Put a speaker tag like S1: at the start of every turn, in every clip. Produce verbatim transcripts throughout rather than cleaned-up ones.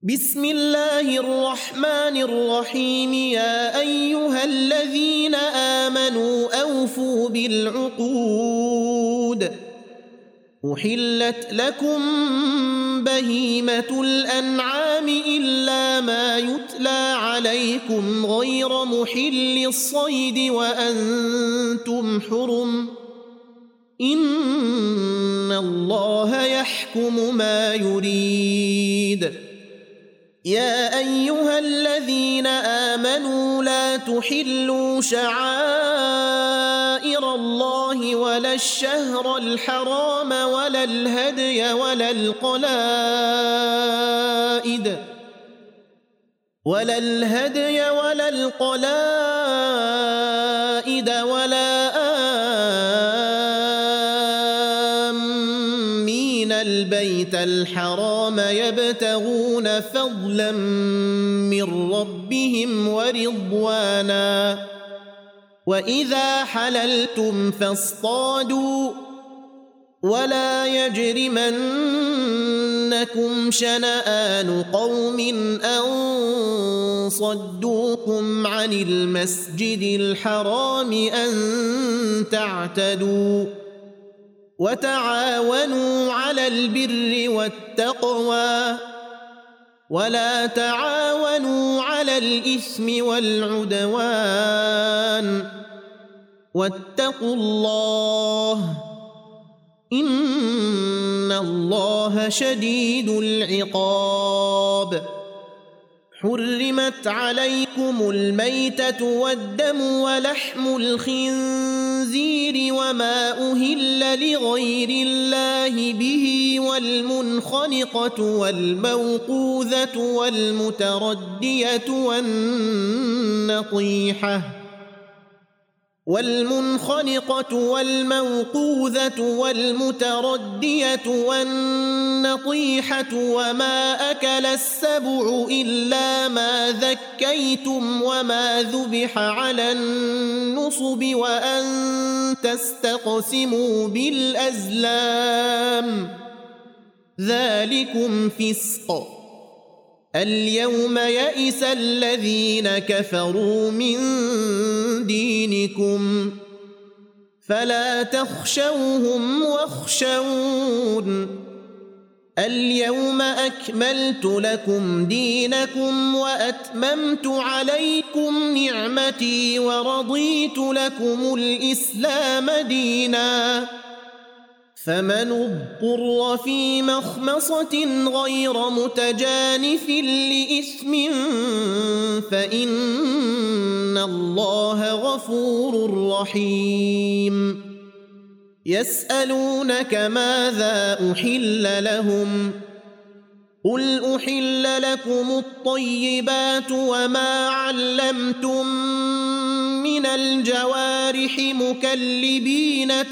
S1: بسم الله الرحمن الرحيم. يا أيها الذين آمنوا أوفوا بالعقود. أحلت لكم بهيمة الأنعام إلا ما يتلى عليكم غير محل الصيد وأنتم حرم. إن الله يحكم ما يريد. يا أيها الذين آمنوا لا تحلوا شعائر الله ولا الشهر الحرام ولا الهدي ولا القلائد ولا الهدي ولا القلائد ولا آمين البيت الحرام يبتغون فضلا من ربهم ورضوانا. وإذا حللتم فاصطادوا ولا يجرمنكم شنآن قوم أن صدوكم عن المسجد الحرام أن تعتدوا. وتعاونوا على البر والتقوى ولا تعاونوا على الإثم والعدوان. واتقوا الله إن الله شديد العقاب. حرمت عليكم الميتة والدم ولحم الخنزير وما أهل لغير الله به والمنخنقة والموقوذة والمتردية والنطيحة والمنخنقة والموقوذة والمتردية والنطيحة وما أكل السبع إلا ما ذكيتم وما ذبح على النصب وأن تستقسموا بالأزلام ذلكم فسق. اليوم يئس الذين كفروا من دينكم فلا تخشوهم واخشون. اليوم أكملت لكم دينكم وأتممت عليكم نعمتي ورضيت لكم الإسلام دينا. فمن اضطر في مخمصة غير متجانف لإثم فإن الله غفور رحيم. يسألونك ماذا أحل لهم قل أحل لكم الطيبات وما علمتم من الجوارح مكلبين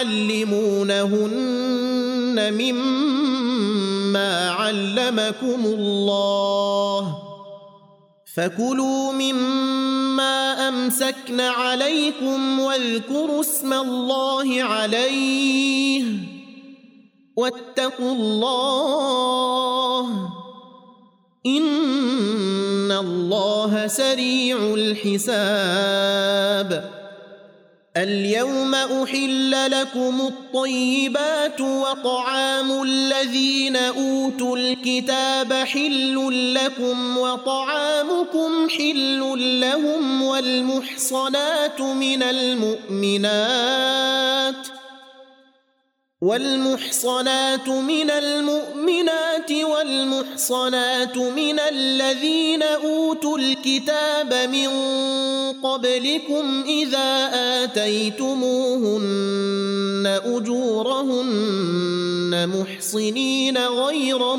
S1: تعلمونهن مما علمكم الله فكلوا مما أمسكن عليكم واذكروا اسم الله عليه واتقوا الله إن الله سريع الحساب. اليوم أحل لكم الطيبات وطعام الذين أوتوا الكتاب حل لكم وطعامكم حل لهم والمحصنات من المؤمنات والمحصنات من المؤمنات والمحصنات من الذين أوتوا الكتاب من قبلكم إذا آتيتموهن أجورهن محصنين غير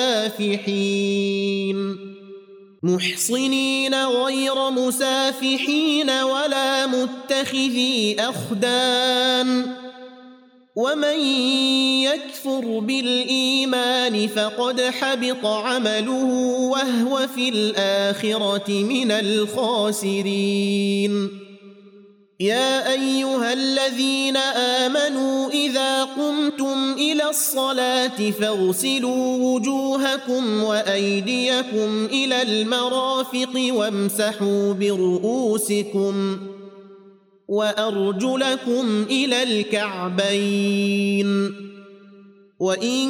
S1: مسافحين محصنين غير مسافحين ولا متخذي أخدان. ومن يكفر بالإيمان فقد حبط عمله وهو في الآخرة من الخاسرين. يا أيها الذين آمنوا إذا قمتم إلى الصلاة فاغسلوا وجوهكم وأيديكم إلى المرافق وامسحوا برؤوسكم وأرجلكم إلى الكعبين وإن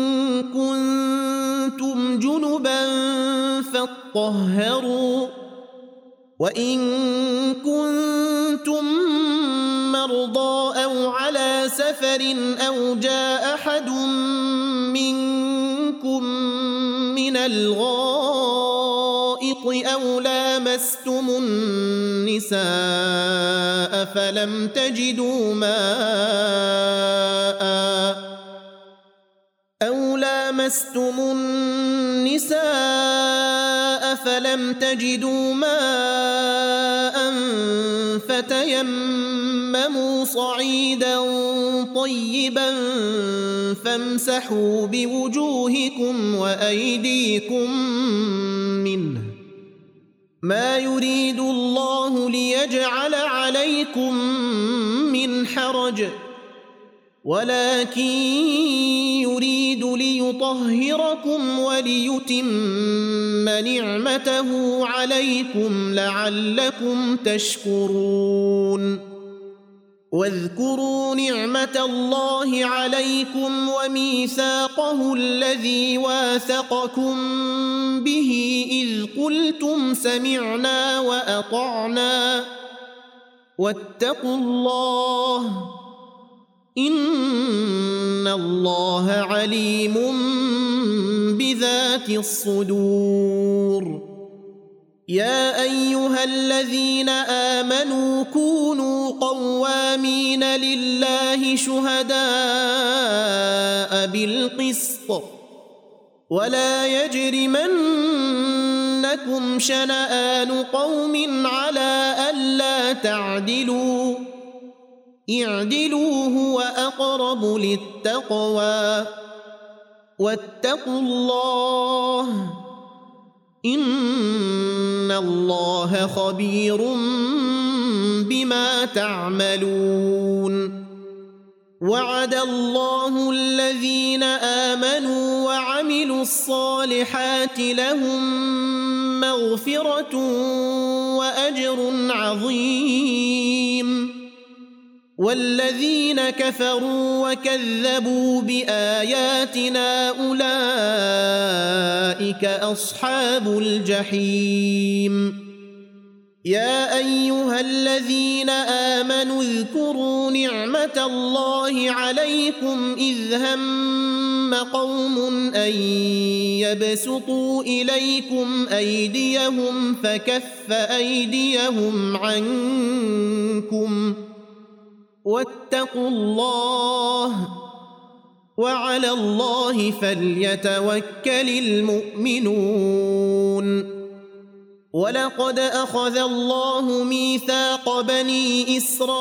S1: كنتم جنبا فاطهروا وإن كنتم مرضى أو على سفر أو جاء أحد منكم من الغائط أو لامستم النساء فلم تجدوا ماء أو لامستم النساء فلم تجدوا ماء فتيمموا صعيدا طيبا فامسحوا بوجوهكم وأيديكم منه ما يريد الله ليجعل عليكم من حرج ولكن يريد ليطهركم وليتم نعمته عليكم لعلكم تشكرون واذكروا نعمة الله عليكم وميثاقه الذي واثقكم به إذ قلتم سمعنا وأطعنا واتقوا الله إن الله عليم بذات الصدور يا أيها الذين آمنوا كونوا قوامين لله شهداء بالقسط ولا يجرمنكم شنآن قوم على ألا تعدلوا اعدلوا هو أقرب للتقوى واتقوا الله إن الله خبير بما تعملون وعد الله الذين آمنوا وعملوا الصالحات لهم مغفرة وأجر عظيم والذين كفروا وكذبوا بآياتنا أولئك أصحاب الجحيم يا أيها الذين آمنوا اذكروا نعمة الله عليكم إذ هم قوم أن يبسطوا إليكم أيديهم فكف أيديهم عنكم واتقوا الله وعلى الله فليتوكل المؤمنون ولقد أخذ الله ميثاق بني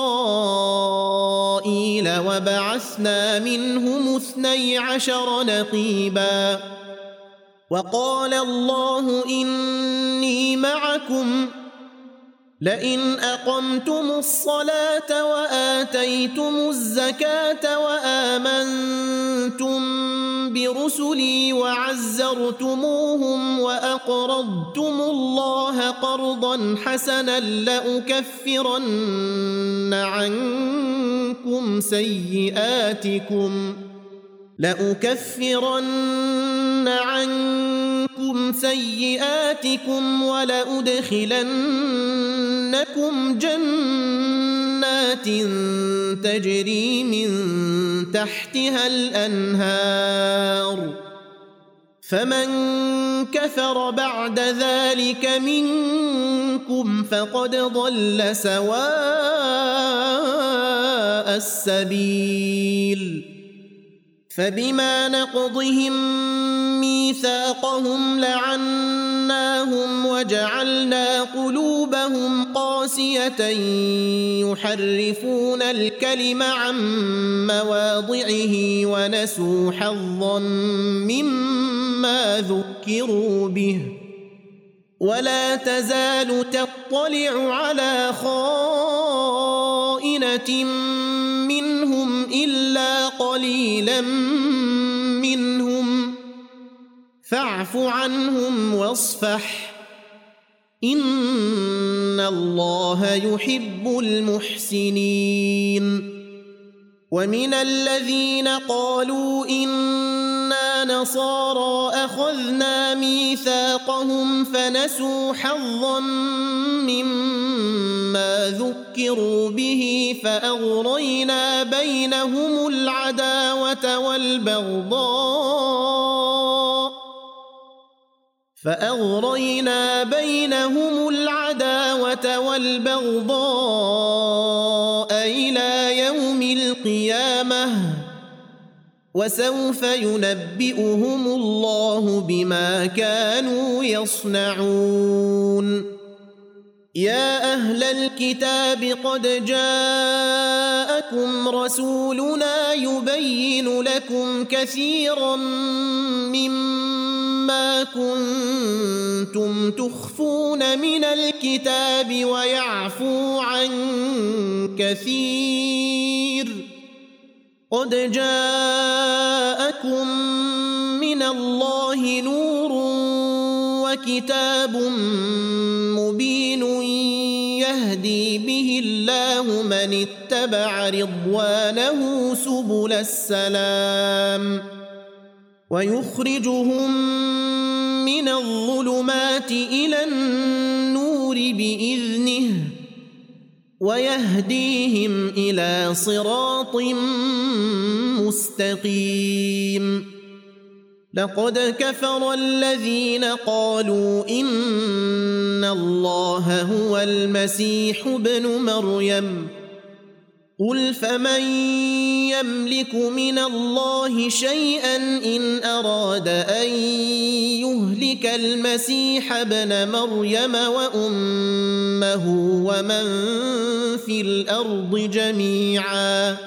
S1: إسرائيل وبعثنا منهم اثني عشر نقيبا وقال الله إني معكم لئن أقمتم الصلاة وآتيتم الزكاة وآمنتم برسلي وعزرتموهم وأقرضتم الله قرضا حسنا لأكفرن عنكم سيئاتكم لأكفرن عنكم سيئاتكم ولأدخلنكم جنات تجري من تحتها الأنهار فمن كفر بعد ذلك منكم فقد ضل سواء السبيل فبما نقضهم ميثاقهم لعناهم وجعلنا قلوبهم قاسية يحرفون الكلم عن مواضعه ونسوا حظا مما ذكروا به ولا تزال تطلع على خائنة منهم إلا قليلا منهم فاعف عنهم واصفح إن الله يحب المحسنين. ومن الذين قالوا إنا نصارى أخذنا ميثاقهم فنسوا حظا مما ذكروا به فأغرينا بينهم العداوة والبغضاء فأغرينا بينهم العداوة والبغضاء إلى يوم القيامة وسوف ينبئهم الله بما كانوا يصنعون. يا أهل الكتاب قد جاءكم رسولنا يبين لكم كثيرا مما كنتم تخفون من الكتاب ويعفو عن كثير قد جاءكم من الله نور وكتاب مبين يهدي به الله من اتبع رضوانه سبل السلام ويخرجهم من الظلمات إلى النور بإذنه ويهديهم إلى صراط مستقيم. لقد كفر الذين قالوا إن الله هو المسيح ابن مريم قل فمن يملك من الله شيئا إن أراد أن يهلك المسيح ابن مريم وأمه ومن في الأرض جميعا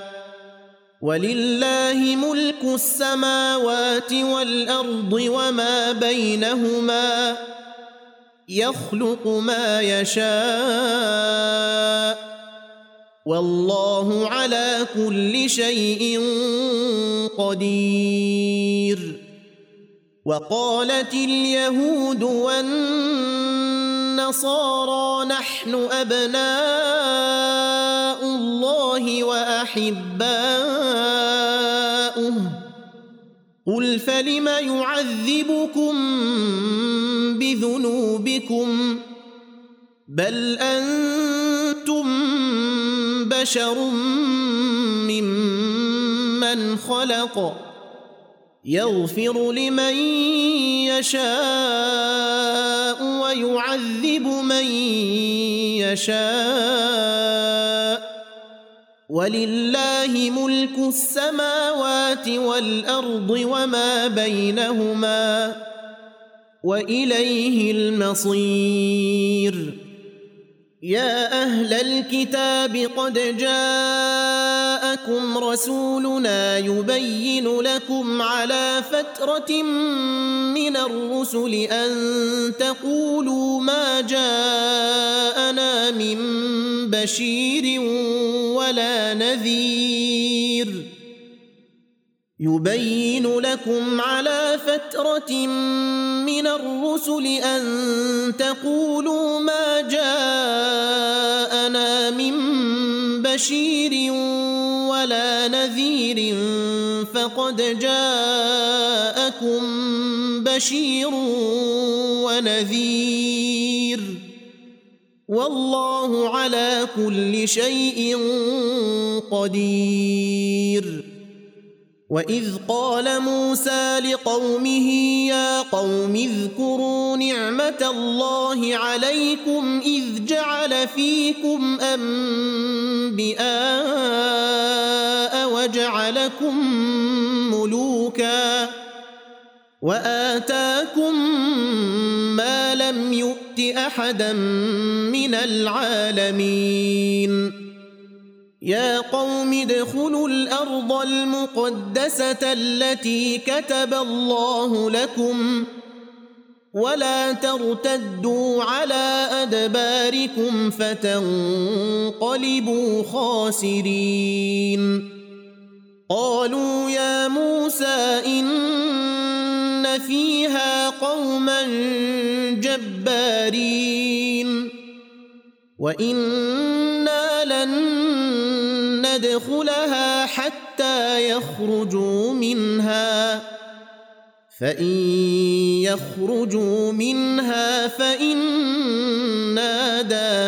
S1: ولله ملك السماوات والأرض وما بينهما يخلق ما يشاء والله على كل شيء قدير. وقالت اليهود والنصارى نحن أبناء الله وأحباؤه قل فلم يعذبكم بذنوبكم بل أنتم بشر ممن خلق يغفر لمن يشاء ويعذب من يشاء ولله ملك السماوات والأرض وما بينهما وإليه المصير. يا أهل الكتاب قد جاءكم رسولنا يبين لكم على فترة من الرسل أن تقولوا ما جاءنا من بشير ولا نذير يبين لكم على فترة من الرسل أن تقولوا ما جاءنا من بشير ولا نذير فقد جاءكم بشير ونذير والله على كل شيء قدير. وإذ قال موسى لقومه يا قوم اذكروا نعمة الله عليكم إذ جعل فيكم أنبياء وجعلكم ملوكا وآتاكم ما لم يؤت أحدا من العالمين. يا قوم ادخلوا الأرض المقدسة التي كتب الله لكم ولا ترتدوا على أدباركم فتنقلبوا خاسرين قالوا يا موسى إن فيها قوما جبارين وإنا لن ندخلها حتى يخرجوا منها فإن يخرجوا منها فإنا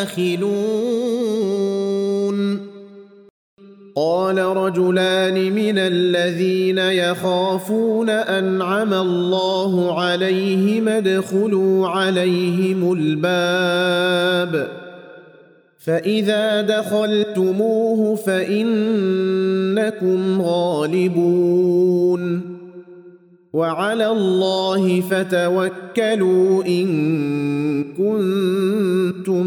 S1: داخلون قال رجلان من الذين يخافون أنعم الله عليهم ادخلوا عليهم الباب فإذا دخلتموه فإنكم غالبون وعلى الله فتوكلوا إن كنتم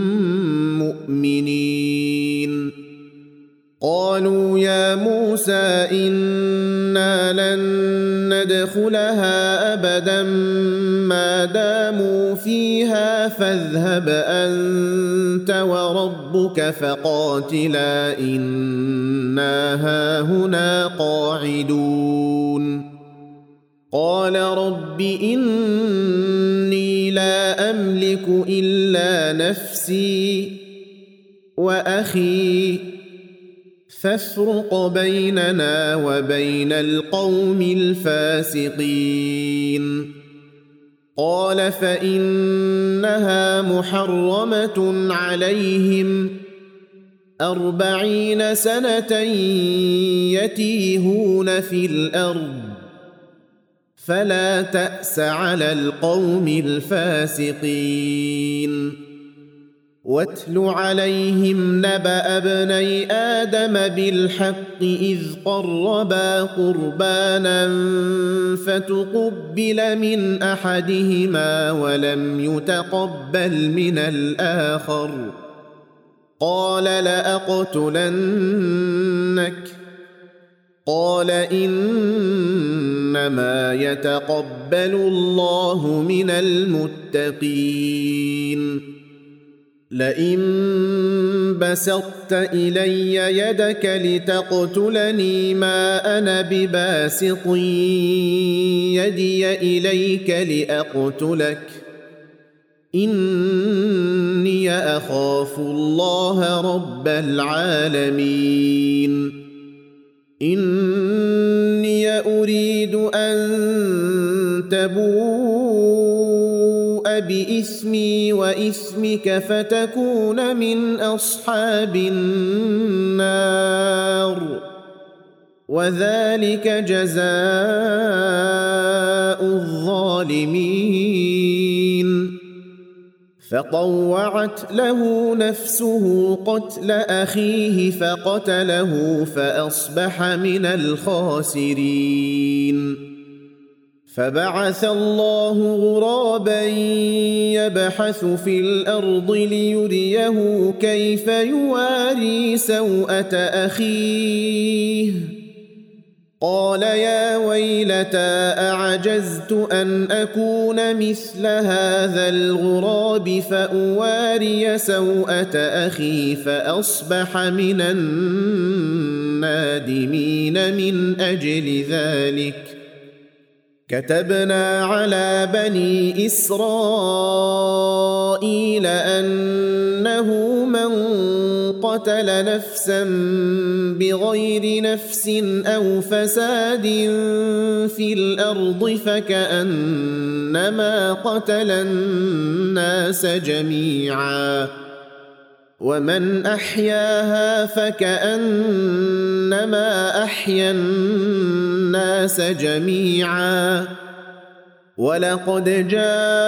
S1: مؤمنين قالوا يا موسى إنا لن ندخلها أبدا ما داموا فيها فاذهب أنت وربك فقاتلا إنا هاهنا قاعدون قال رب إني لا أملك إلا نفسي وأخي فافرق بيننا وبين القوم الفاسقين قال فإنها محرمة عليهم أربعين سنة يتيهون في الأرض فلا تأس على القوم الفاسقين واتل عليهم نبأ ابني آدم بالحق إذ قربا قربانا فتقبل من أحدهما ولم يتقبل من الآخر قال لأقتلنك قال إنما يتقبل الله من المتقين لئن بسطت إلي يدك لتقتلني ما أنا بباسط يدي إليك لأقتلك إني أخاف الله رب العالمين إني أريد أن تبوء بإثمي وإثمك فتكون من أصحاب النار وذلك جزاء الظالمين فطوعت له نفسه قتل أخيه فقتله فأصبح من الخاسرين فبعث الله غرابا يبحث في الأرض ليريه كيف يواري سوءة أخيه قال يا ويلتى أعجزت أن أكون مثل هذا الغراب فأواري سوءة أخي فأصبح من النادمين من أجل ذلك كتبنا على بني إسرائيل أنه من قتل نفسا بغير نفس أو فساد في الأرض فكأنما قتل الناس جميعا ومن أحياها فكأنما أحيا الناس جميعا ولقد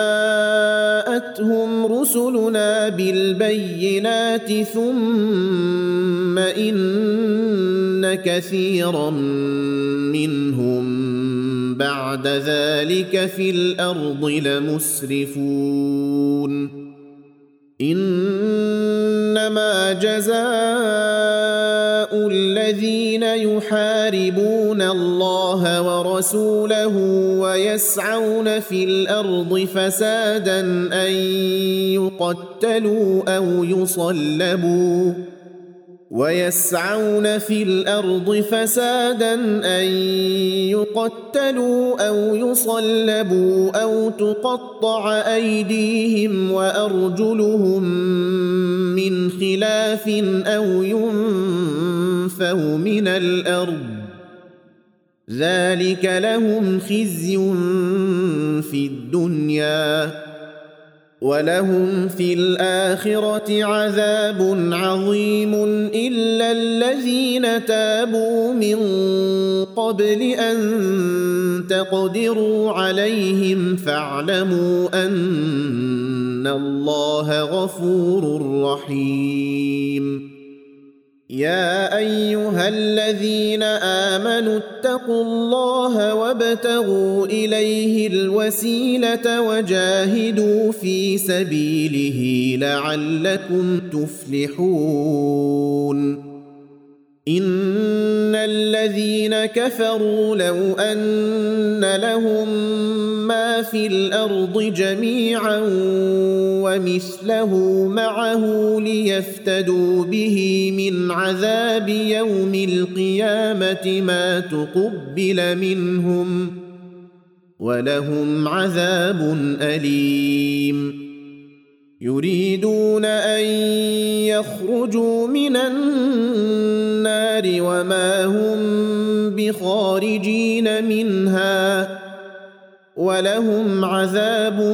S1: جاءتهم رسلنا بالبينات ثم إن كثيرا منهم بعد ذلك في الأرض لمسرفون إنما جزاء الذين يحاربون الله ورسوله ويسعون في الأرض فسادا أن يقتلوا أو يصلبوا ويسعون في الأرض فسادا أن يقتلوا أو يصلبوا أو تقطع أيديهم وأرجلهم من خلاف أو ينفوا من الأرض ذلك لهم خزي في الدنيا ولهم في الآخرة عذاب عظيم إلا الذين تابوا من قبل أن تقدروا عليهم فاعلموا أن الله غفور رحيم يا أيها الذين آمنوا اتقوا الله وابتغوا إليه الوسيلة وجاهدوا في سبيله لعلكم تفلحون إن الذين كفروا لو أن لهم ما في الأرض جميعا ومثله معه ليفتدوا به من عذاب يوم القيامة ما تقبل منهم ولهم عذاب أليم يريدون أن يخرجوا من النار وما هم بخارجين منها ولهم عذاب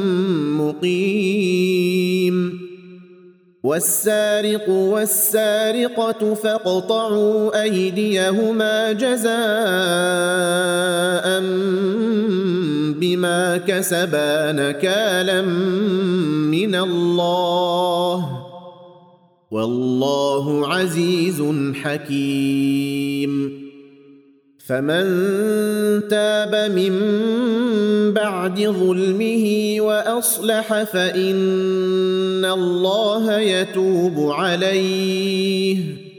S1: مقيم والسارق والسارقة فاقطعوا أيديهما جزاء بما كسبا نكالا من الله والله عزيز حكيم فمن تاب من بعد ظلمه وأصلح فإن الله يتوب عليه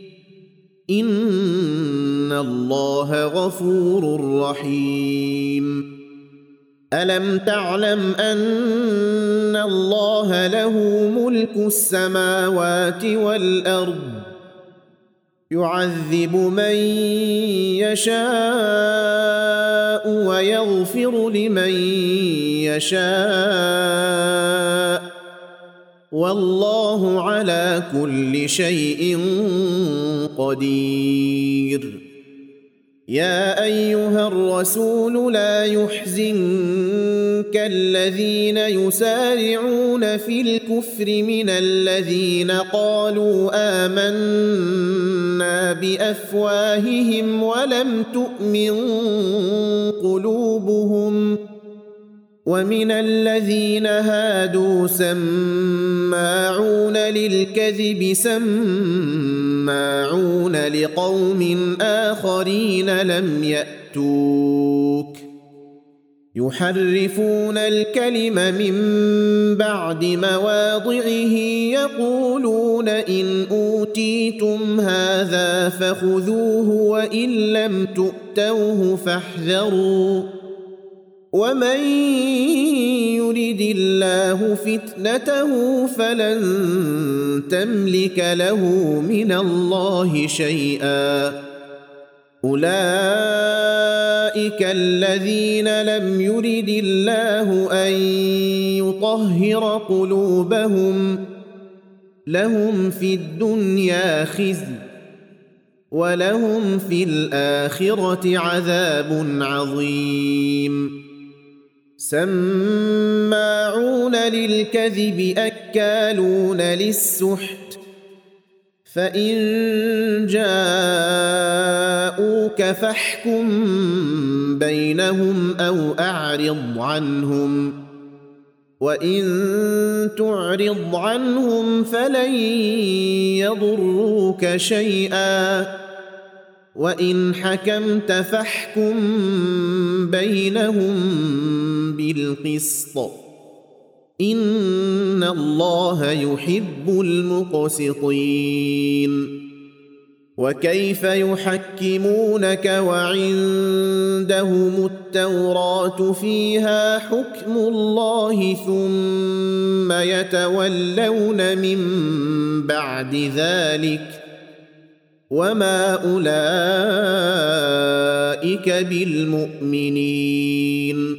S1: إن الله غفور رحيم ألم تعلم أن الله له ملك السماوات والأرض يعذب من يشاء ويغفر لمن يشاء والله على كل شيء قدير يا أيها الرسول لا يحزنك الذين يسارعون في الكفر من الذين قالوا آمنا بأفواههم ولم تؤمن قلوبهم ومن الذين هادوا سماعون للكذب سماعون لقوم آخرين لم يأتوك يحرفون الكلم من بعد مواضعه يقولون إن أوتيتم هذا فخذوه وإن لم تؤتوه فاحذروا ومن يرد الله فتنته فلن تملك له من الله شيئا أولئك الذين لم يرد الله أن يطهر قلوبهم لهم في الدنيا خزي ولهم في الآخرة عذاب عظيم سماعون للكذب أكالون للسحت فإن جاءوك فاحكم بينهم أو أعرض عنهم وإن تعرض عنهم فلن يضروك شيئا وإن حكمت فاحكم بينهم بالقسط إن الله يحب المقسطين وكيف يحكمونك وعندهم التوراة فيها حكم الله ثم يتولون من بعد ذلك وما أولئك بالمؤمنين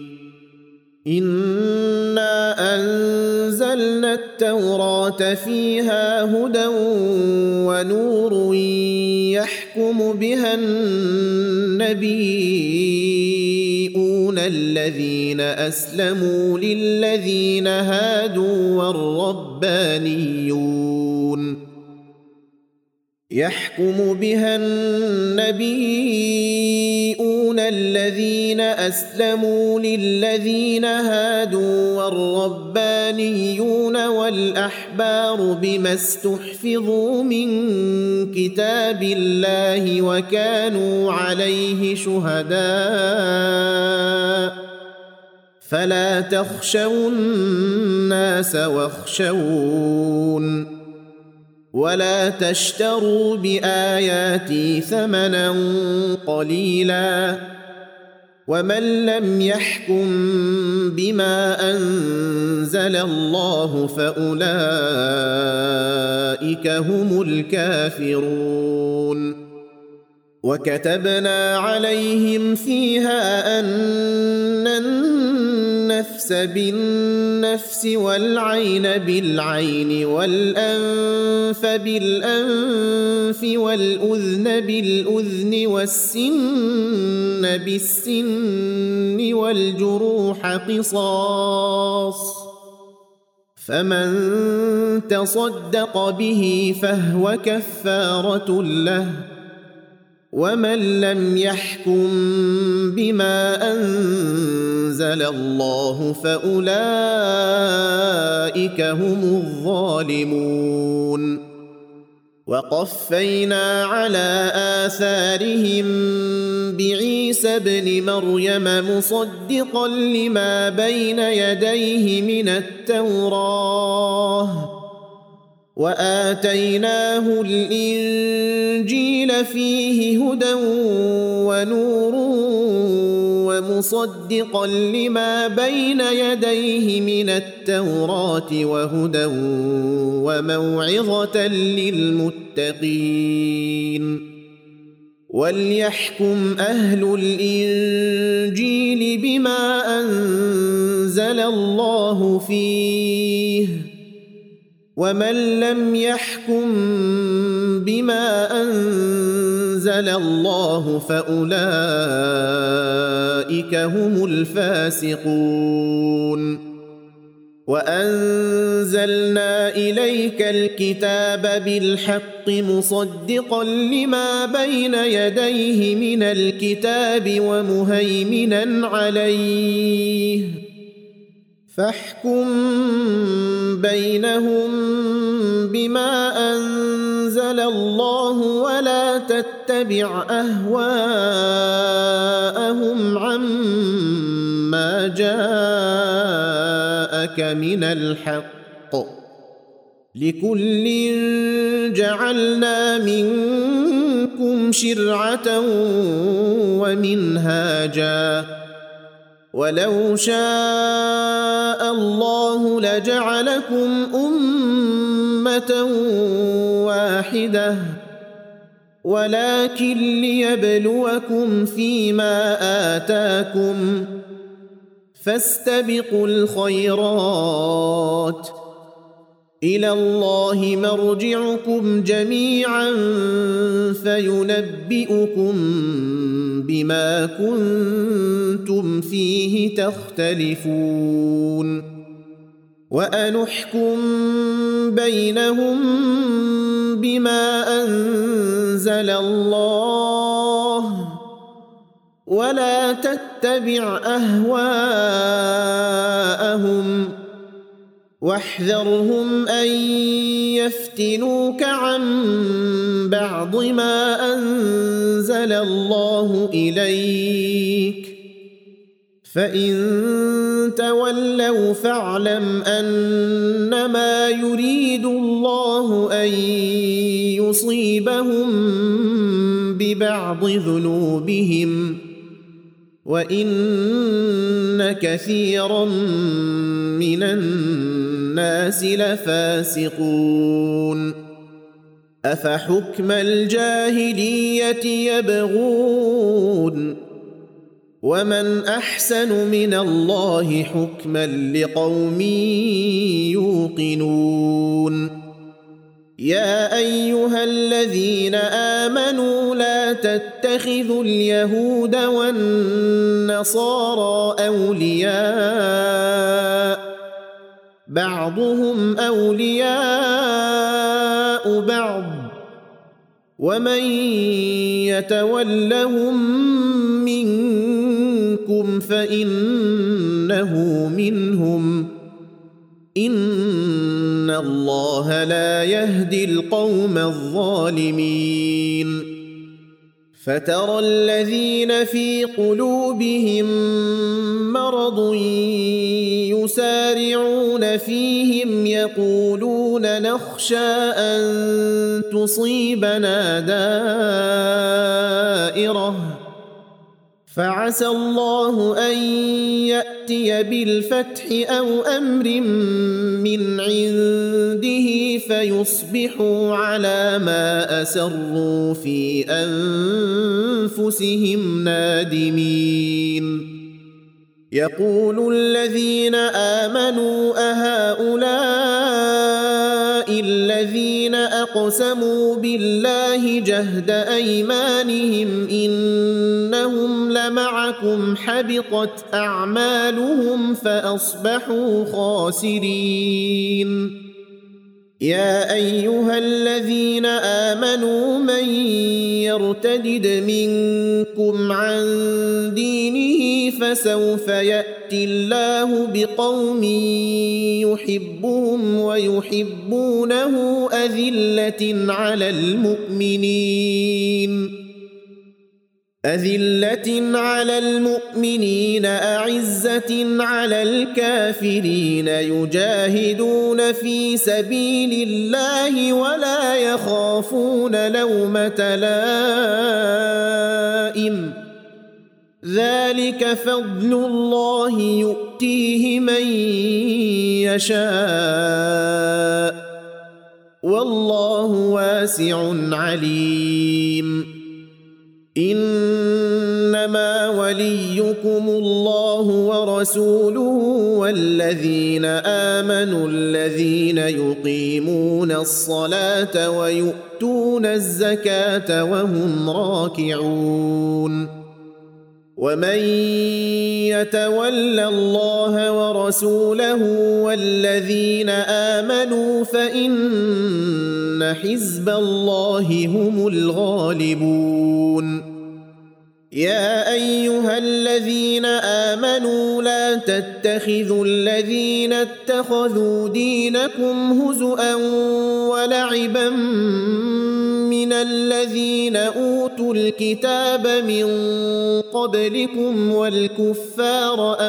S1: إنا أنزلنا التوراة فيها هدى ونور يحكم بها النبيون الذين أسلموا للذين هادوا والربانيون يحكم بها النبيون الذين أسلموا للذين هادوا والربانيون والأحبار بما استحفظوا من كتاب الله وكانوا عليه شهداء فلا تخشوا الناس واخشون ولا تشتروا بآياتي ثمنا قليلا ومن لم يحكم بما أنزل الله فأولئك هم الكافرون وكتبنا عليهم فيها أن النفس بالنفس والعين بالعين والأنف بالأنف والأذن بالأذن والسن بالسن والجروح قصاص فمن تصدق به فهو كفارة له ومن لم يحكم بما أنزل الله فأولئك هم الظالمون وقفينا على آثارهم بعيسى ابن مريم مصدقا لما بين يديه من التوراة وآتيناه الإنجيل فيه هدى ونور ومصدقا لما بين يديه من التوراة وهدى وموعظة للمتقين وليحكم أهل الإنجيل بما أنزل الله فيه ومن لم يحكم بما أنزل الله فأولئك هم الفاسقون وأنزلنا إليك الكتاب بالحق مصدقا لما بين يديه من الكتاب ومهيمنا عليه فاحكم بينهم بما أنزل الله ولا تتبع أهواءهم عما جاءك من الحق لكل جعلنا منكم شرعة ومنهاجا ولو شاء الله لجعلكم أمة واحدة ولكن ليبلوكم فيما آتاكم فاستبقوا الخيرات إلى الله مرجعكم جميعا فينبئكم بما كنتم فيه تختلفون وأنحكم بينهم بما أنزل الله ولا تتبع أهواءهم واحذرهم أن يفتنوك عن بعض ما أنزل الله إليك فإن تولوا فاعلم أنما يريد الله أن يصيبهم ببعض ذنوبهم وإن كثيرا من الناس لفاسقون أفحكم الجاهلية يبغون ومن أحسن من الله حكما لقوم يوقنون يا أيها الذين آمنوا لا تتخذوا اليهود والنصارى أولياء بعضهم أولياء بعض ومن يتولهم منكم فإنه منهم إن الله لا يهدي القوم الظالمين فترى الذين في قلوبهم مرض يسارعون فيهم يقولون نخشى أن تصيبنا دائرة فعسى الله أن يأتي بالفتح أو أمر من عنده فيصبحوا على ما أسروا في أنفسهم نادمين يقول الذين آمنوا أهؤلاء الذين أقسموا بالله جهد أيمانهم إنهم لمعكم حبطت أعمالهم فأصبحوا خاسرين يا أيها الذين آمنوا من يرتدد منكم عن دينه فسوف يأتي الله بقوم يحبهم ويحبونه أذلة على المؤمنين أذلة على المؤمنين أعزة على الكافرين يجاهدون في سبيل الله ولا يخافون لومة لائم ذلك فضل الله يؤتيه من يشاء والله واسع عليم إنما وليكم الله ورسوله والذين آمنوا الذين يقيمون الصلاة ويؤتون الزكاة وهم راكعون ومن يتول الله ورسوله والذين آمنوا فإن حزب الله هم الغالبون يا أيها الذين آمنوا لا تتخذوا الذين اتخذوا دينكم هزؤا ولعبا من الذين أوتوا الكتاب من قبلكم والكفار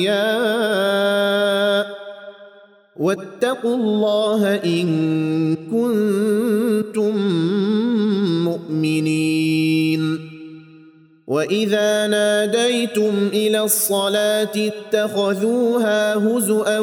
S1: أولياء واتقوا الله إن كنتم مؤمنين وإذا ناديتم إلى الصلاة اتخذوها هزؤا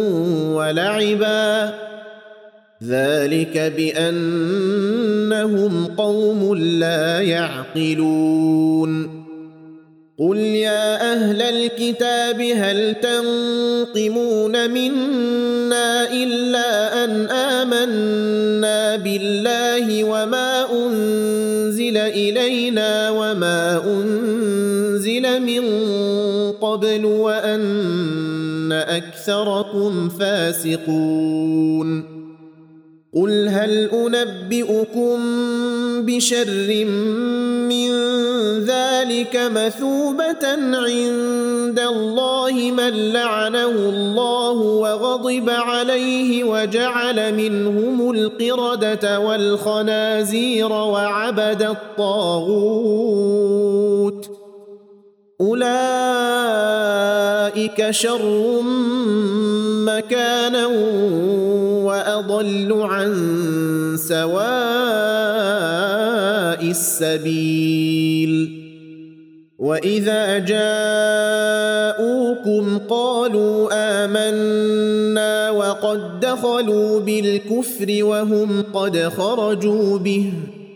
S1: ولعبا ذلك بأنهم قوم لا يعقلون قل يا أهل الكتاب هل تنقمون منا إلا أن آمنا بالله وما أنزل إلينا وما أنزل من قبل وأن أكثركم فاسقون قل هل أنبئكم بشر من ذلك مثوبة عند الله من لعنه الله وغضب عليه وجعل منهم القردة والخنازير وعبد الطاغوت أولئك شر مكانا وأضل عن سواء السبيل وإذا جاءوكم قالوا آمنا وقد دخلوا بالكفر وهم قد خرجوا به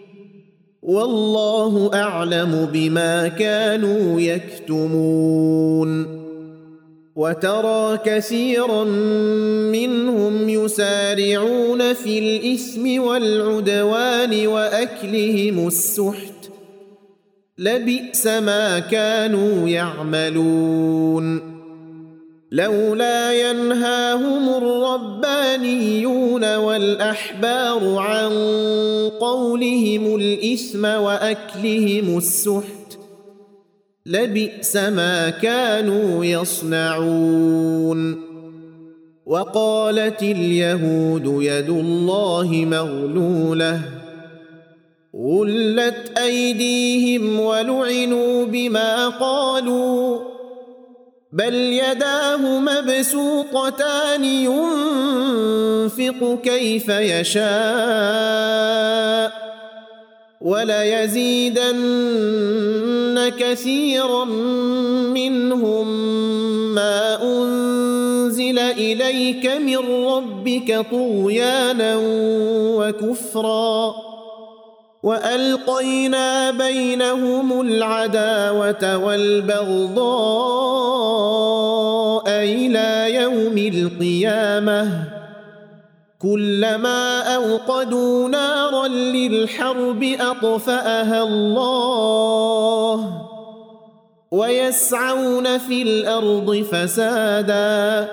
S1: والله أعلم بما كانوا يكتمون وترى كثيرا منهم يسارعون في الإثم والعدوان وأكلهم السحت لبئس ما كانوا يعملون لولا ينهاهم الربانيون والأحبار عن قولهم الإثم وأكلهم السحت لبئس ما كانوا يصنعون وقالت اليهود يد الله مغلولة غلت أيديهم ولعنوا بما قالوا بل يداه مبسوطتان ينفق كيف يشاء وليزيدن كثيرا منهم ما أنزل إليك من ربك طغيانا وكفرا وألقينا بينهم العداوة والبغضاء إلى يوم القيامة كلما أوقدوا نارا للحرب أطفأها الله ويسعون في الأرض فسادا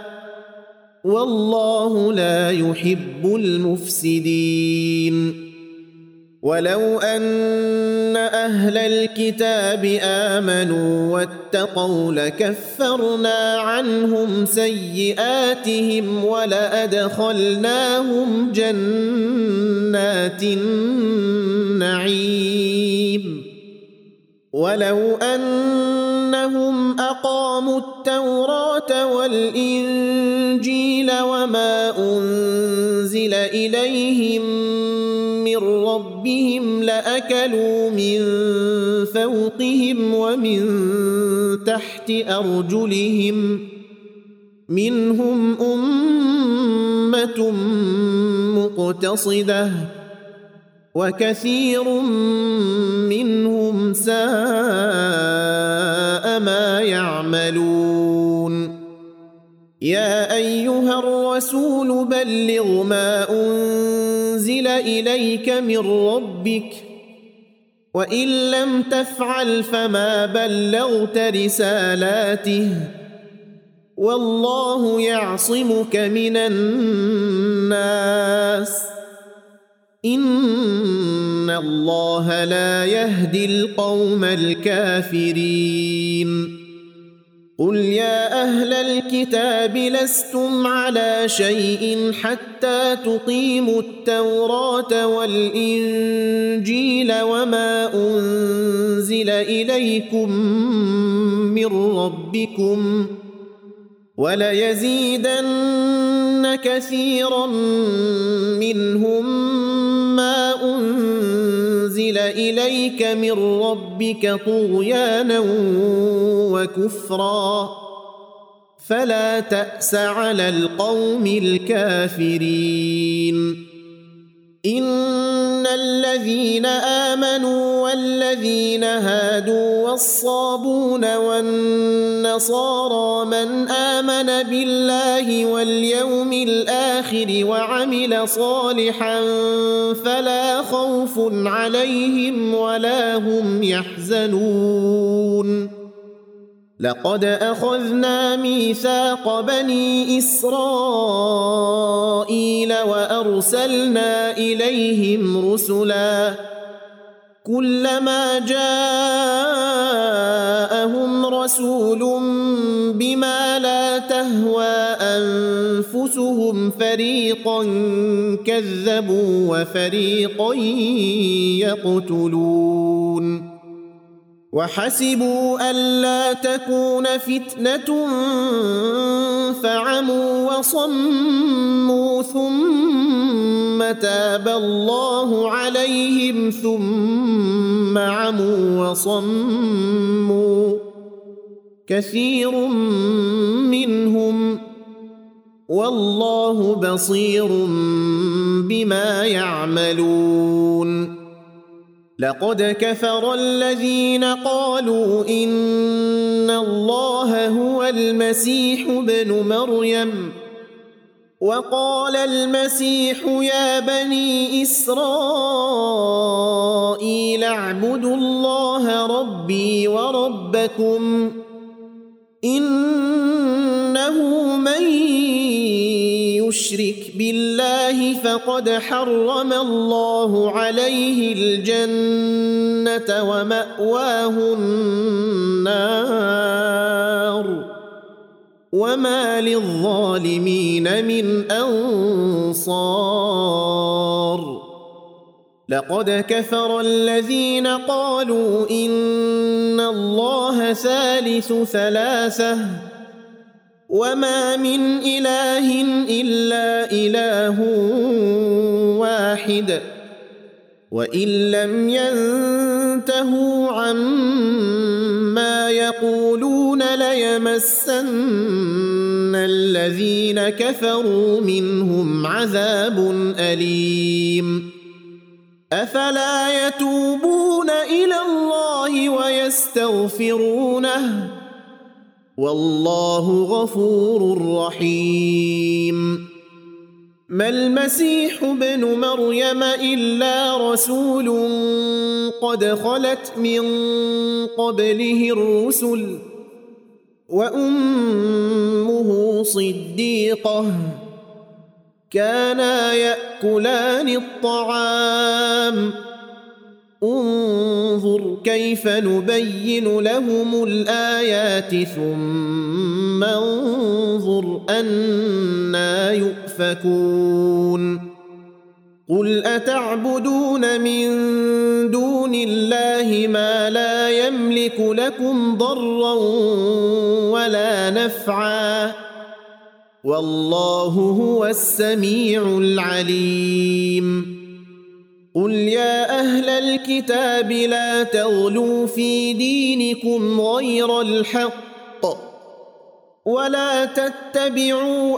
S1: والله لا يحب المفسدين ولو أن أهل الكتاب آمنوا واتقوا لكفرنا عنهم سيئاتهم ولأدخلناهم جنات النعيم ولو أنهم أقاموا التوراة والإنجيل وما أنزل إليهم من ربهم لأكلوا من فوقهم ومن تحت أرجلهم منهم أمة مقتصدة وكثير منهم ساء ما يعملون يا أيها الرسول بلغ ما أنزل إليك من ربك وإن لم تفعل فما بلغت رسالاته والله يعصمك من الناس إن الله لا يهدي القوم الكافرين قل يا أهل الكتاب لستم على شيء حتى تقيموا التوراة والإنجيل وما أنزل إليكم من ربكم وليزيدن كثيرا منهم ما أنزل إليك من ربك طغيانا وكفرا فلا تأس على القوم الكافرين إن الذين آمنوا والذين هادوا والصابون والنصارى من آمن بالله واليوم الآخر وعمل صالحا فلا خوف عليهم ولا هم يحزنون لقد أخذنا ميثاق بني إسرائيل وأرسلنا إليهم رسلا كلما جاءهم رسول بما لا تهوى أنفسهم فريقا كذبوا وفريقا يقتلون وحسبوا ألا تكون فتنة فعموا وصموا ثم تاب الله عليهم ثم عموا وصموا كثير منهم والله بصير بما يعملون لقد كفر الذين قالوا إن الله هو المسيح ابن مريم وقال المسيح يا بني إسرائيل اعبدوا الله ربي وربكم إنه من يشرك بالله فقد حرم الله عليه الجنة ومأواه النار وما للظالمين من أنصار لقد كفر الذين قالوا إن الله ثالث ثلاثة وما من إله إلا إله واحد وإن لم ينتهوا عما يقولون ليمسن الذين كفروا منهم عذاب أليم أفلا يتوبون إلى الله ويستغفرونه والله غفور رحيم ما المسيح ابن مريم إلا رسول قد خلت من قبله الرسل وأمه صديقة كانا يأكلان الطعام انظر كيف نبين لهم الآيات ثم انظر أنى يؤفكون قل أتعبدون من دون الله ما لا يملك لكم ضرا ولا نفعا والله هو السميع العليم قل يا أهل الكتاب لا تغلوا في دينكم غير الحق ولا تتبعوا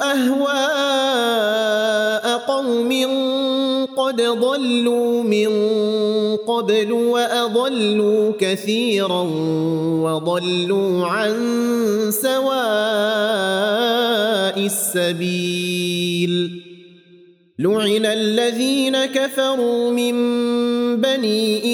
S1: أهواء قوم قد ضلوا من قبل وأضلوا كثيرا وضلوا عن سواء السبيل لعن الذين كفروا من بني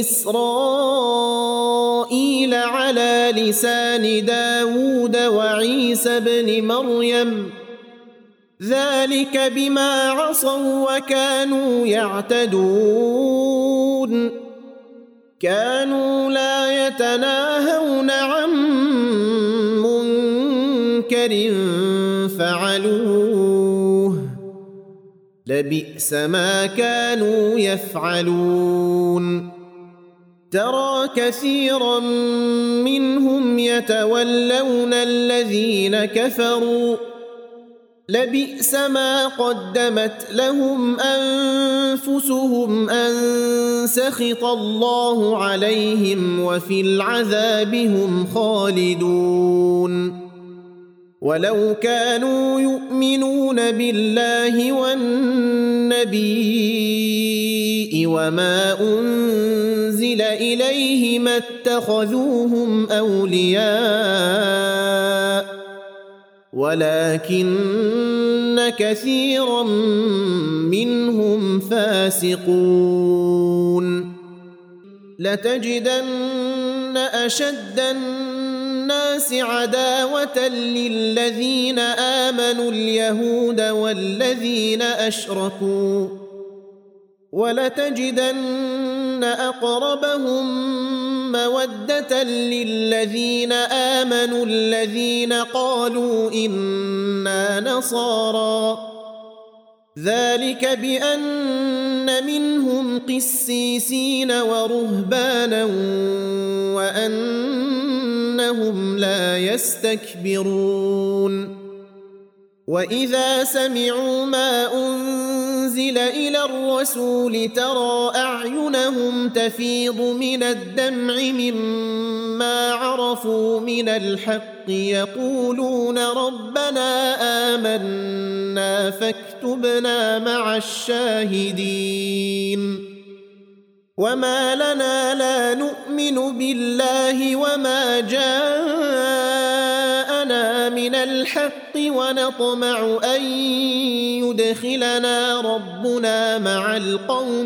S1: إسرائيل على لسان داود وعيسى بن مريم ذلك بما عصوا وكانوا يعتدون كانوا لا يتناهون عن منكر فعلوه لبئس ما كانوا يفعلون ترى كثيرا منهم يتولون الذين كفروا لبئس ما قدمت لهم أنفسهم أن سخط الله عليهم وفي العذاب هم خالدون ولو كانوا يؤمنون بالله والنبي وما أنزل إليه ما اتخذوهم أولياء ولكن كثيرا منهم فاسقون لتجدن أشد الناس عداوة للذين آمنوا اليهود والذين أشركوا ولتجدن أقربهم مودة للذين آمنوا الذين قالوا إنا نصارى ذلك بأن منهم قسيسين ورهبانا وأنهم لا يستكبرون وإذا سمعوا ما أنزل إلى الرسول ترى أعينهم تفيض من الدمع مما عرفوا من الحق يقولون ربنا آمنا فاكتبنا مع الشاهدين وما لنا لا نؤمن بالله وما جاءنا من الحق ونطمع أن يدخلنا ربنا مع القوم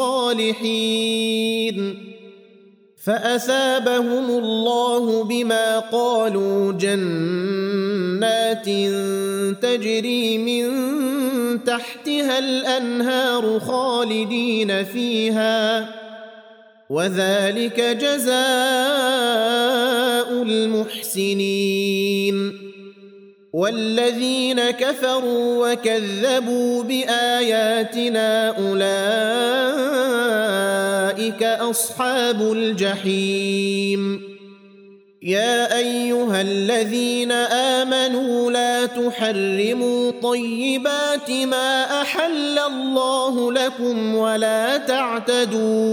S1: الصالحين فأثابهم الله بما قالوا جنات تجري من تحتها الأنهار خالدين فيها وذلك جزاء المحسنين والذين كفروا وكذبوا بآياتنا أولئك أصحاب الجحيم يا أيها الذين آمنوا لا تحرموا طيبات ما أحل الله لكم ولا تعتدوا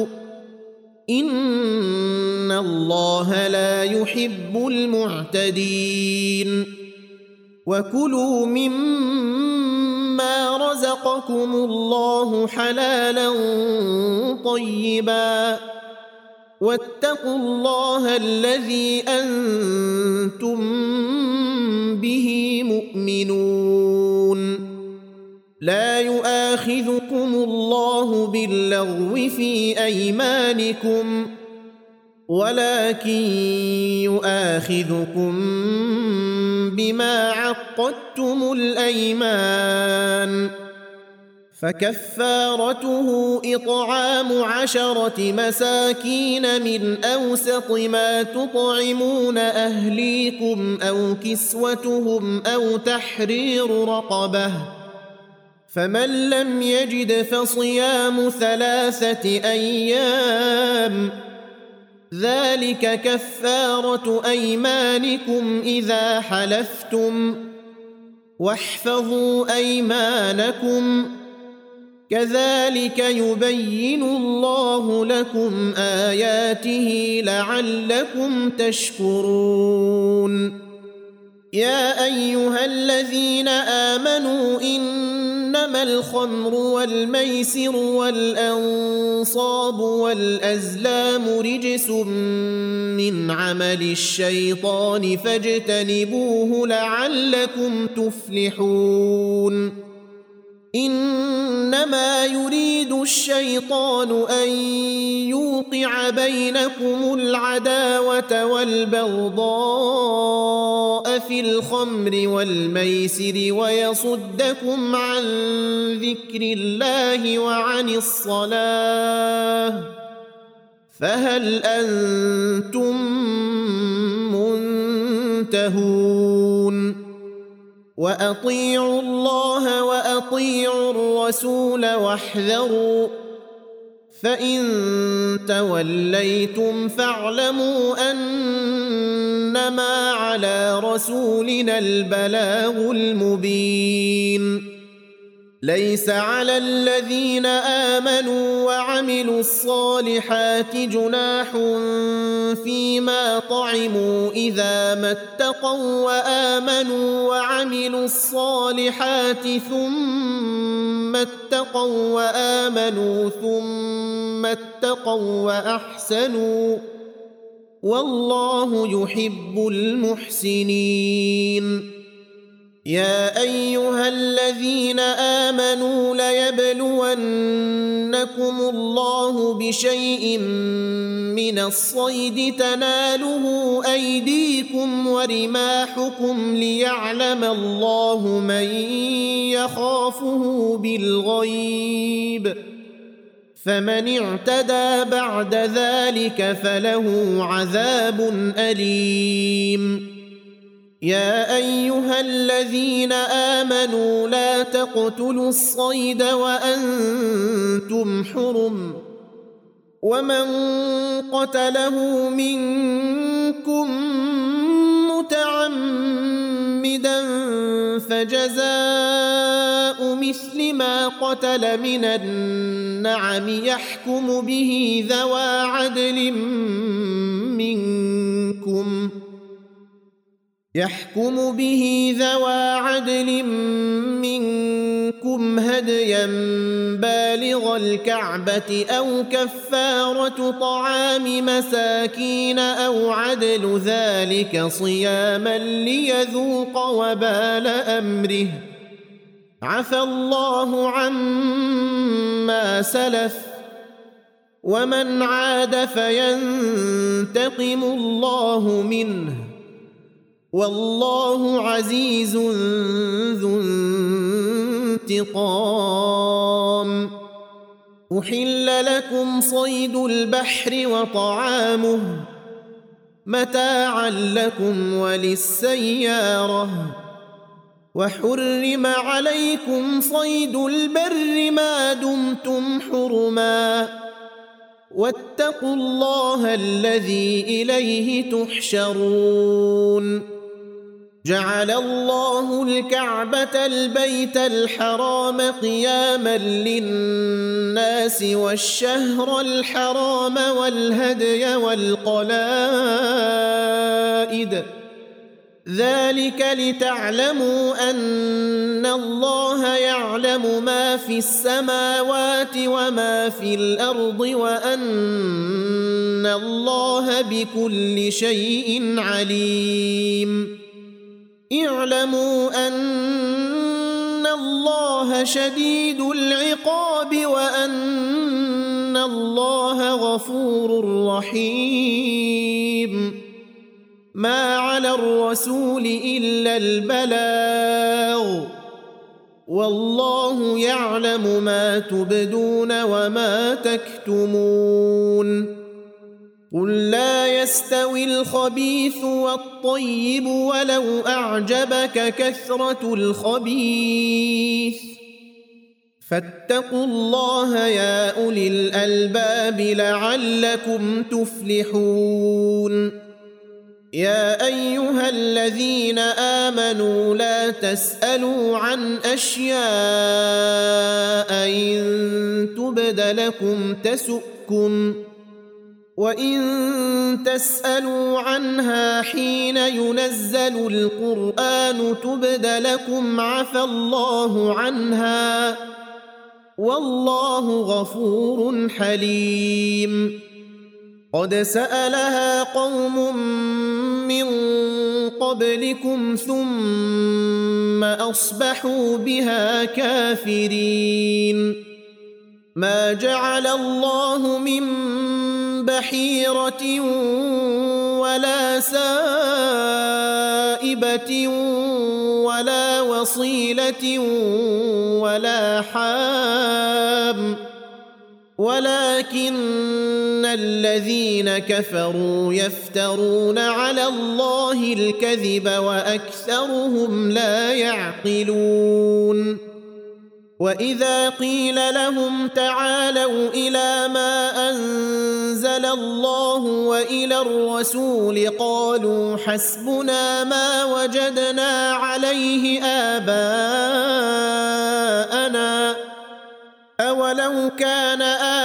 S1: إن الله لا يحب المعتدين وكلوا مما رزقكم الله حلالا طيبا واتقوا الله الذي أنتم به مؤمنون لا يؤاخذكم الله باللغو في أيمانكم ولكن يؤاخذكم بما عقدتم الأيمان فكفارته إطعام عشرة مساكين من أوسط ما تطعمون أهليكم أو كسوتهم أو تحرير رقبة فمن لم يجد فصيام ثلاثة أيام ذلك كفارة أيمانكم إذا حلفتم واحفظوا أيمانكم كذلك يبين الله لكم آياته لعلكم تشكرون يا أيها الذين آمنوا إنما الخمر والميسر والأنصاب والأزلام رجس من عمل الشيطان فاجتنبوه لعلكم تفلحون إنما يريد الشيطان أن يوقع بينكم العداوة والبغضاء في الخمر والميسر ويصدكم عن ذكر الله وعن الصلاة فهل أنتم منتهون وأطيعوا الله وأطيعوا الرسول واحذروا فإن توليتم فاعلموا أنما على رسولنا البلاغ المبين ليس على الذين آمنوا وعملوا الصالحات جناح فيما طعموا إذا ما اتقوا وآمنوا وعملوا الصالحات ثم اتقوا وآمنوا ثم اتقوا وأحسنوا والله يحب المحسنين يا أيها الذين آمنوا ليبلونكم الله بشيء من الصيد تناله أيديكم ورماحكم ليعلم الله من يخافه بالغيب فمن اعتدى بعد ذلك فله عذاب أليم يا أيها الذين آمنوا لا تقتلوا الصيد وأنتم حرم ومن قتله منكم متعمدا فجزاء مثل ما قتل من النعم يحكم به ذوى عدل منكم يحكم به ذوى عدل منكم هديا بالغ الكعبة أو كفارة طعام مساكين أو عدل ذلك صياما ليذوق وبال أمره عفى الله عما سلف ومن عاد فينتقم الله منه والله عزيز ذو انتقام أحل لكم صيد البحر وطعامه متاعا لكم وللسيارة وحرم عليكم صيد البر ما دمتم حرما واتقوا الله الذي إليه تحشرون جعل الله الكعبة البيت الحرام قياما للناس والشهر الحرام والهدي والقلائد ذلك لتعلموا أن الله يعلم ما في السماوات وما في الأرض وأن الله بكل شيء عليم اعلموا أن الله شديد العقاب وأن الله غفور رحيم ما على الرسول إلا البلاغ والله يعلم ما تبدون وما تكتمون قل لا يستوي الخبيث والطيب ولو أعجبك كثرة الخبيث فاتقوا الله يا أولي الألباب لعلكم تفلحون يا أيها الذين آمنوا لا تسألوا عن أشياء إن تبد لكم تسؤكم وإن تسألوا عنها حين ينزل القرآن تبد لكم عفى الله عنها والله غفور حليم قد سألها قوم من قبلكم ثم أصبحوا بها كافرين ما جعل الله من بحيرة ولا سائبة ولا وصيلة ولا حام ولكن الذين كفروا يفترون على الله الكذب وأكثرهم لا يعقلون وإذا قيل لهم تعالوا إلى ما أنزل الله وإلى الرسول قالوا حسبنا ما وجدنا عليه آباءنا أولو كان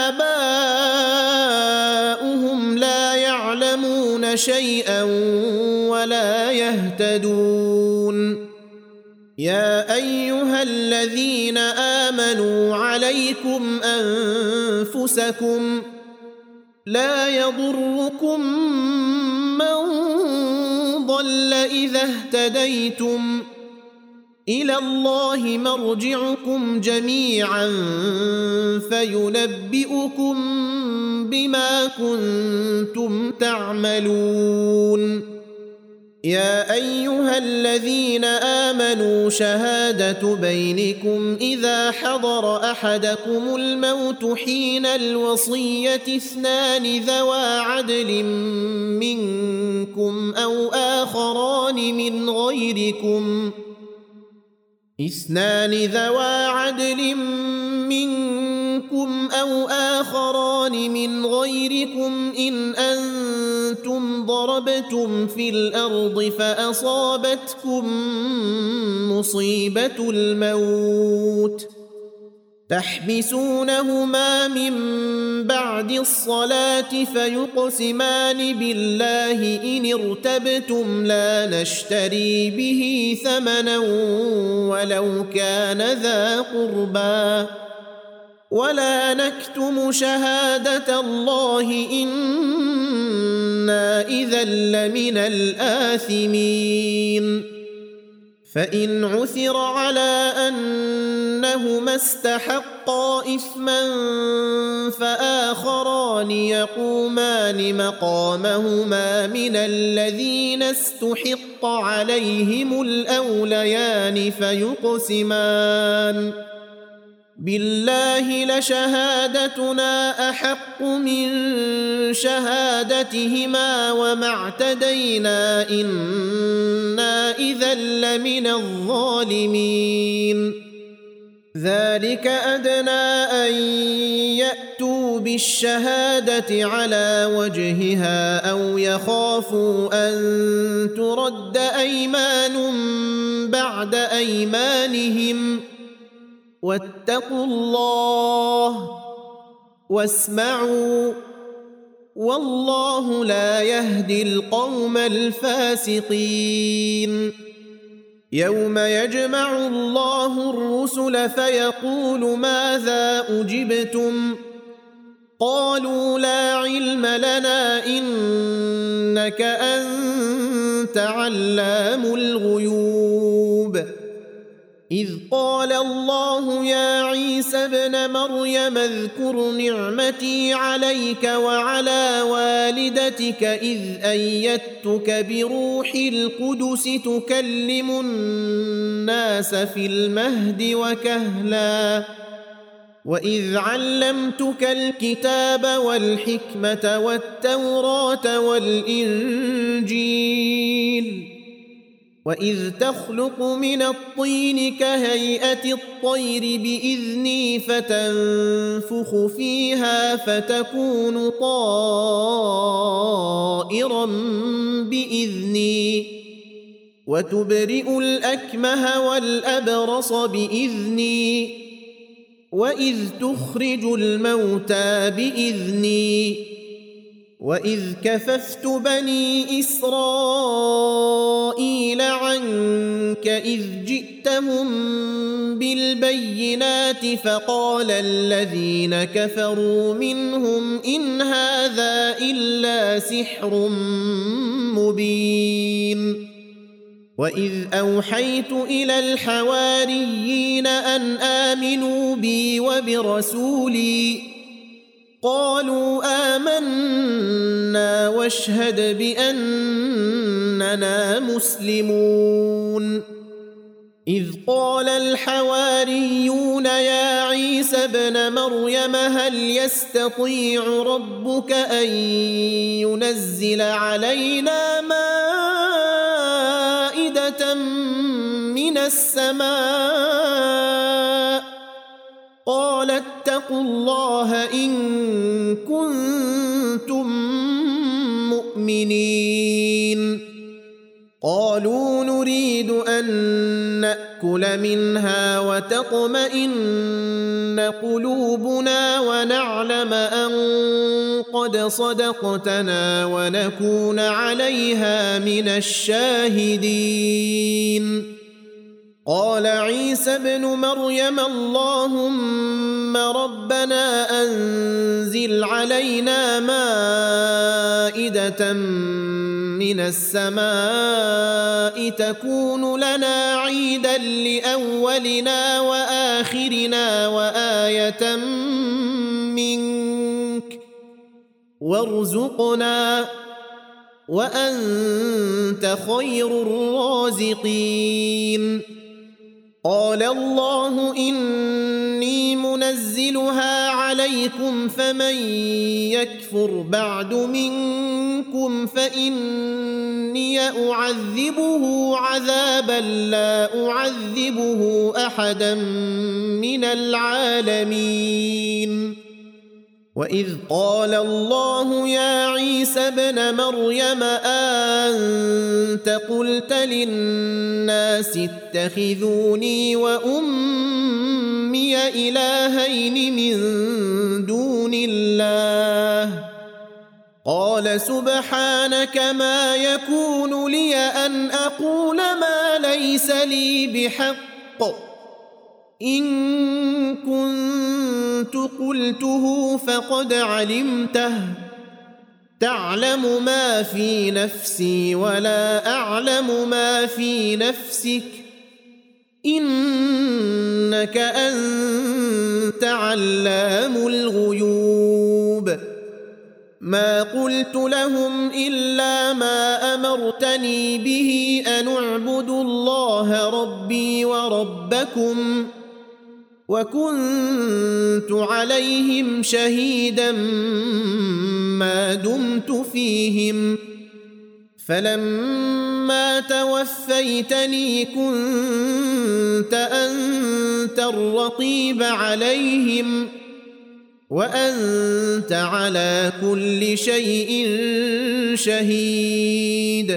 S1: آباؤهم لا يعلمون شيئا ولا يهتدون يا أيها الذين آمنوا عليكم أنفسكم لا يضركم من ضل إذا اهتديتم إلى الله مرجعكم جميعا فينبئكم بما كنتم تعملون يا أيها الذين آمنوا شهادة بينكم إذا حضر أحدكم الموت حين الوصية اثنان ذوى عدل منكم أو آخران من غيركم اثنان ذوى عدل منكم أو آخران من غيركم إن أنتم ضربتم في الأرض فأصابتكم مصيبة الموت تحبسونهما من بعد الصلاة فيقسمان بالله إن ارتبتم لا نشتري به ثمنا ولو كان ذا قربى ولا نكتم شهادة الله إنا إذا لمن الآثمين فإن عثر على أنهما استحقا إثما فآخران يقومان مقامهما من الذين استحق عليهم الأوليان فيقسمان بالله لشهادتنا أحق من شهادتهما وما اعتدينا إنا إذا لمن الظالمين ذلك أدنى أن يأتوا بالشهادة على وجهها أو يخافوا أن ترد أيمان بعد أيمانهم واتقوا الله واسمعوا والله لا يهدي القوم الفاسقين يوم يجمع الله الرسل فيقول ماذا أجبتم قالوا لا علم لنا إنك أنت علام الغيوب إذ قال الله يا عيسى ابن مريم اذكر نعمتي عليك وعلى والدتك إذ أيدتك بروح القدس تكلم الناس في المهد وكهلا وإذ علمتك الكتاب والحكمة والتوراة والإنجيل وإذ تخلق من الطين كهيئة الطير بإذني فتنفخ فيها فتكون طائرا بإذني وتبرئ الأكمه والأبرص بإذني وإذ تخرج الموتى بإذني وإذ كففت بني إسرائيل عنك إذ جئتهم بالبينات فقال الذين كفروا منهم إن هذا إلا سحر مبين وإذ أوحيت إلى الحواريين أن آمنوا بي وبرسولي قالوا آمنا واشهد بأننا مسلمون إذ قال الحواريون يا عيسى ابن مريم هل يستطيع ربك أن ينزل علينا مائدة من السماء قال اتقوا الله إن كنتم مؤمنين قالوا نريد أن نأكل منها وتطمئن قلوبنا ونعلم أن قد صدقتنا ونكون عليها من الشاهدين قال عيسى ابن مريم اللهم ربنا أنزل علينا مائدة من السماء تكون لنا عيدا لأولنا وآخرنا وآية منك وارزقنا وأنت خير الرازقين. قال الله إني منزلها عليكم فمن يكفر بعد منكم فإني أعذبه عذابا لا أعذبه أحدا من العالمين. وإذ قال الله يا عيسى ابن مريم أنت قلت للناس اتخذوني وأمي إلهين من دون الله قال سبحانك ما يكون لي أن أقول ما ليس لي بحق إن كنت قلته فقد علمته تعلم ما في نفسي ولا أعلم ما في نفسك إنك أنت علام الغيوب. ما قلت لهم إلا ما أمرتني به أن اعبدوا الله ربي وربكم وكنت عليهم شهيدا ما دمت فيهم فلما توفيتني كنت أنت الرقيب عليهم وأنت على كل شيء شهيد.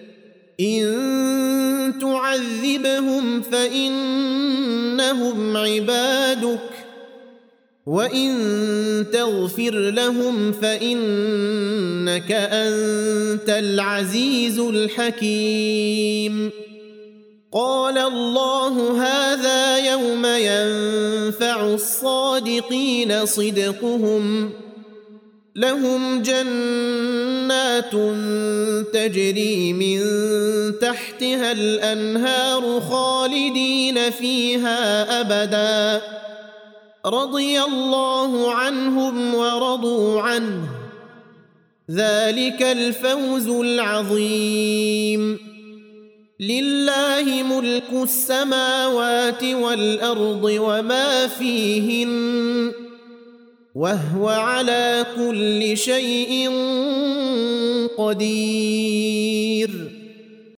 S1: إن تعذبهم فإنهم عبادك وإن تغفر لهم فإنك أنت العزيز الحكيم. قال الله هذا يوم ينفع الصادقين صدقهم لهم جنات تجري من تحتها الأنهار خالدين فيها أبدا رضي الله عنهم ورضوا عنه ذلك الفوز العظيم. لله ملك السماوات والأرض وما فيهن وهو على كل شيء قدير.